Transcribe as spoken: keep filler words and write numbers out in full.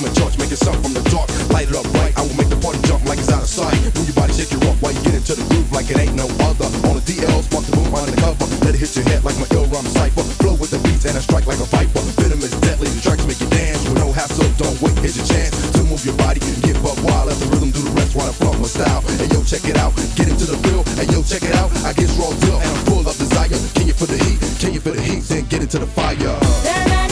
I'm in charge, making something from the dark. Light it up right, I will make the party jump like it's out of sight. Move your body, shake your rump while you get into the groove like it ain't no other. On the D L, spark the boom undercover. Let it hit your head like my ill rhyme cipher. Flow with the beats and I strike like a viper. Venomous, deadly, the tracks make you dance with no hassle. Don't wait, here's your chance to move your body and get buck wild. Let the rhythm do the rest while I flaunt my style. Hey yo, check it out, get into the feel. Hey yo, check it out, I get raw deal and I'm full of desire. Can you feel the heat? Can you feel the heat? Then get into the fire.